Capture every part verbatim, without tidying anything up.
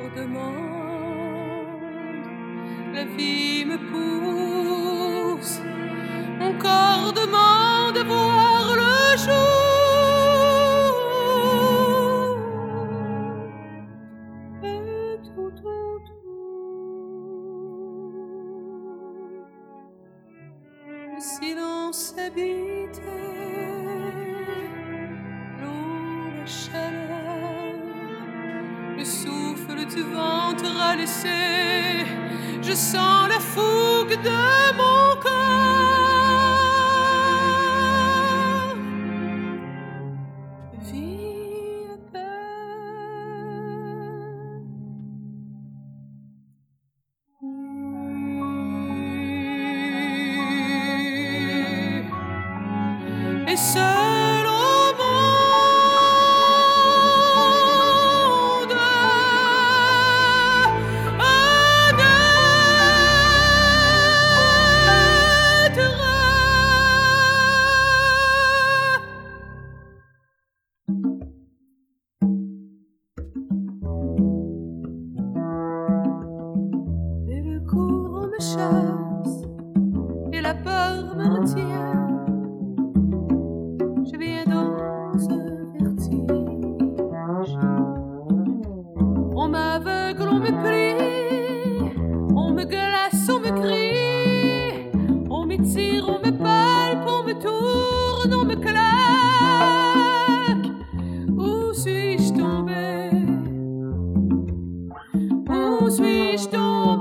demande, la vie me pousse, mon corps demande voir le jour. Et tout autour, le silence habité, l'eau, la chaleur, le souffle du ventre à laisser. Je sens la fougue de mon corps. Je vis à peine. Et seul au monde, un être. Et le courant me chasse, et la peur me retient. Je viens dans ce vertige. On m'aveugle, on me plie, on me glace, on me crie, on m'étire, on me palpe, on me tourne, on me claque. Où suis-je tombé? Où suis-je tombé?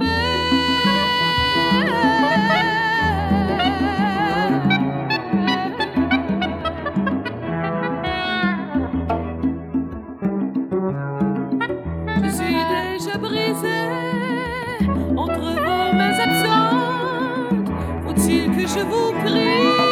Je suis déjà brisée entre vos mains absentes. Faut-il que je vous prie?